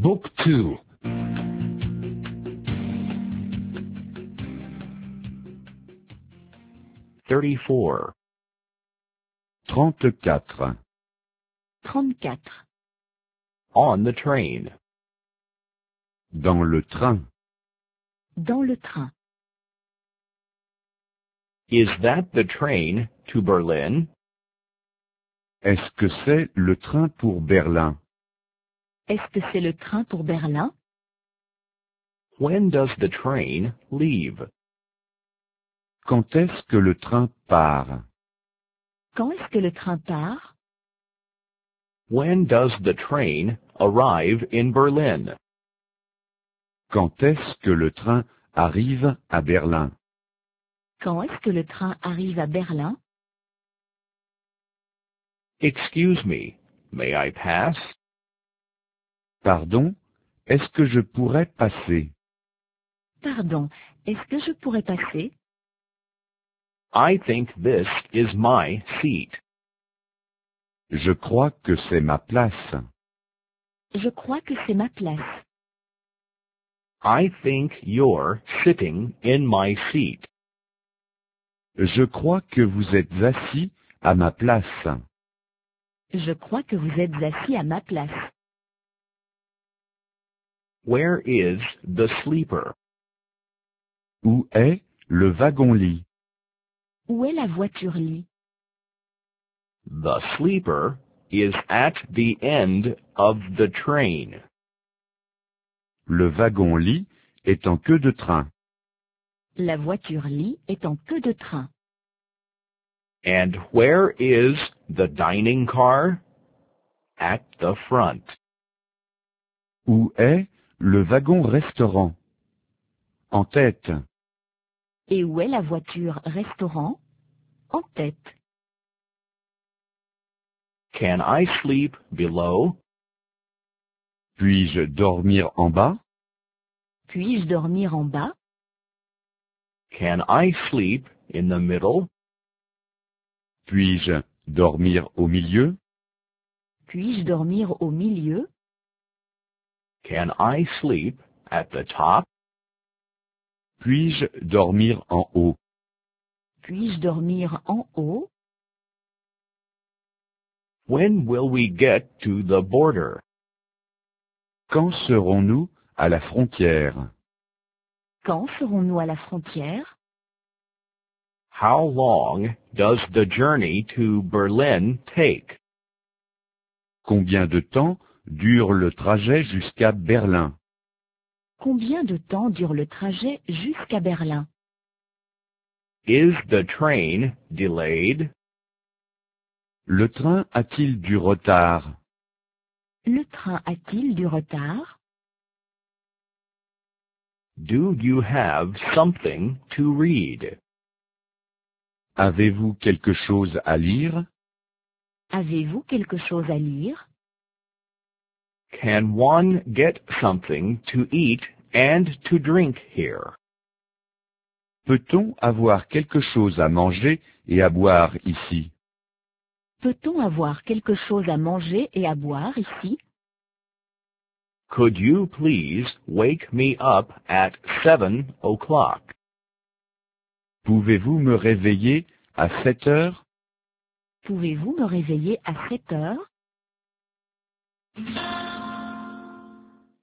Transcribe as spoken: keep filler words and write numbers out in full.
Book two. Thirty-four. trente-quatre. trente-quatre. On the train. Dans le train. Dans le train. Is that the train to Berlin? Est-ce que c'est le train pour Berlin? Est-ce que c'est le train pour Berlin? When does the train leave? Quand est-ce que le train part? Quand est-ce que le train part? When does the train arrive in Berlin? Quand est-ce que le train arrive à Berlin? Quand est-ce que le train arrive à Berlin? Excuse me, may I pass? Pardon, est-ce que je pourrais passer? Pardon, est-ce que je pourrais passer? I think this is my seat. Je crois que c'est ma place. Je crois que c'est ma place. I think you're sitting in my seat. Je crois que vous êtes assis à ma place. Je crois que vous êtes assis à ma place. Where is the sleeper? Où est le wagon-lit? Où est la voiture-lit? The sleeper is at the end of the train. Le wagon-lit est en queue de train. La voiture-lit est en queue de train. And where is the dining car? At the front. Où est le wagon-restaurant? En tête. Et où est la voiture-restaurant? En tête. Can I sleep below? Puis-je dormir en bas? Puis-je dormir en bas? Can I sleep in the middle? Puis-je dormir au milieu? Puis-je dormir au milieu? Can I sleep at the top? Puis-je dormir en haut? Puis-je dormir en haut? When will we get to the border? Quand serons-nous à la frontière? Quand serons-nous à la frontière? How long does the journey to Berlin take? Combien de temps dure le trajet jusqu'à Berlin? Combien de temps dure le trajet jusqu'à Berlin? Is the train delayed? Le train a-t-il du retard? Le train a-t-il du retard? Do you have something to read? Avez-vous quelque chose à lire? Avez-vous quelque chose à lire? Can one get something to eat and to drink here? Peut-on avoir quelque chose à manger et à boire ici? Peut-on avoir quelque chose à manger et à boire ici? Could you please wake me up at seven o'clock? Pouvez-vous me réveiller à sept heures? Pouvez-vous me réveiller à sept heures?